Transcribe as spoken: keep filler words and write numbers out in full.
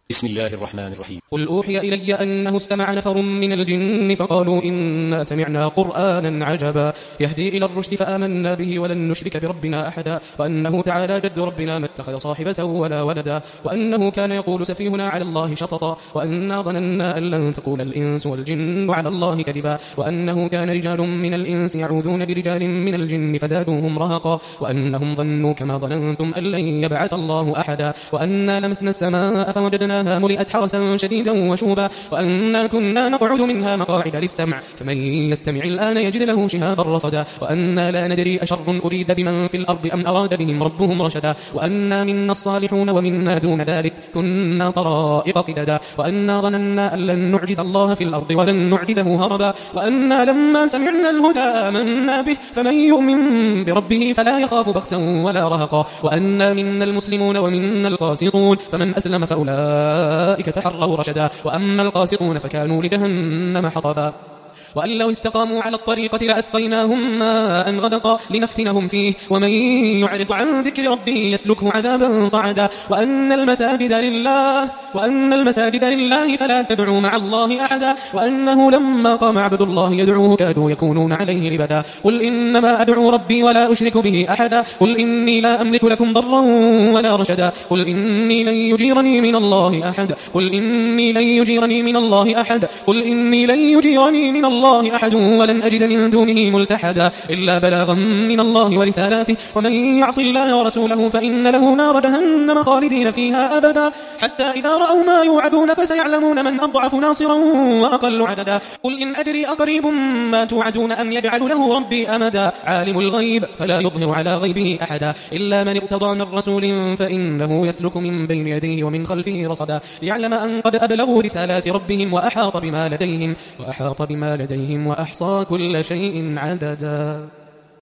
بسم الله الرحمن الرحيم. قل أوحي إلي أنه استمع نفر من الجن فقالوا إنا سمعنا قرآنا عجبا يهدي إلى الرشد فآمنا به ولن نشرك بربنا أحدا وأنه تعالى جد ربنا ما اتخذ صاحبة ولا ولدا وأنه كان يقول سفيهنا على الله شططا وأنا ظننا أن لن تقول الإنس والجن على الله كذبا وأنه كان رجال من الإنس يعوذون برجال من الجن فزادوهم رهقا وأنهم ظنوا كما ظننتم أن لن يبعث الله أحدا وأنا لمسنا السماء فوجدنا ملئت حرسا شديدا وشوبا وأنا كنا نقعد منها مقاعد للسمع فمن يستمع الآن يجد له شهابا رصدا وأنا لا ندري أشر أريد بمن في الأرض أم أراد بهم ربهم رشدا وأنا منا الصالحون ومنا دون ذلك كنا طرائق قددا وأنا ظننا أن لن نعجز الله في الأرض ولن نعجزه هربا وأنا لما سمعنا الهدى آمنا به فمن يؤمن بربه فلا يخاف بخسا ولا رهقا وأنا منا المسلمون ومنا القاسطون فمن أسلم فأولئك أولئك تحروا رشدا وأما القاسطون فكانوا لجهنم حطبا وأن لو استقاموا على الطريقة لأسقيناهم ماء غدقا لنفتنهم فيه ومن يعرض عن ذكر ربه يسلكه عذابا صعدا وأن المساجد لله وأن المساجد لله فلا تدعوا مع الله أحدا وأنه لما قام عبد الله يدعوه كادوا يكونون عليه لبدا قل إنما أدعو ربي ولا أشرك به أحدا قل إني لا أملك لكم ضرا ولا رشدا قل إني لن يجيرني من الله أحد قل إني لن يجيرني من الله أحد قل إني لن يجيرني من الله أحد ولن أجد من دونه ملتحدا إلا بلاغا من الله ورسالاته ومن يعص الله ورسوله فإن له نار جهنم خالدين فيها أبدا حتى إذا رأوا ما يوعدون فسيعلمون من أضعف ناصرا وأقل عددا قل إن أدري أقريب ما توعدون أم يجعل له ربي أمدا عالم الغيب فلا يظهر على غيبه أحدا إلا من ارتضى من رسول فإنه يسلك من بين يديه ومن خلفه رصدا ليعلم أن قد أبلغوا رسالات ربهم وأحاط بما لديهم وأحاط بما لديهم وأحصى كل شيء عددا.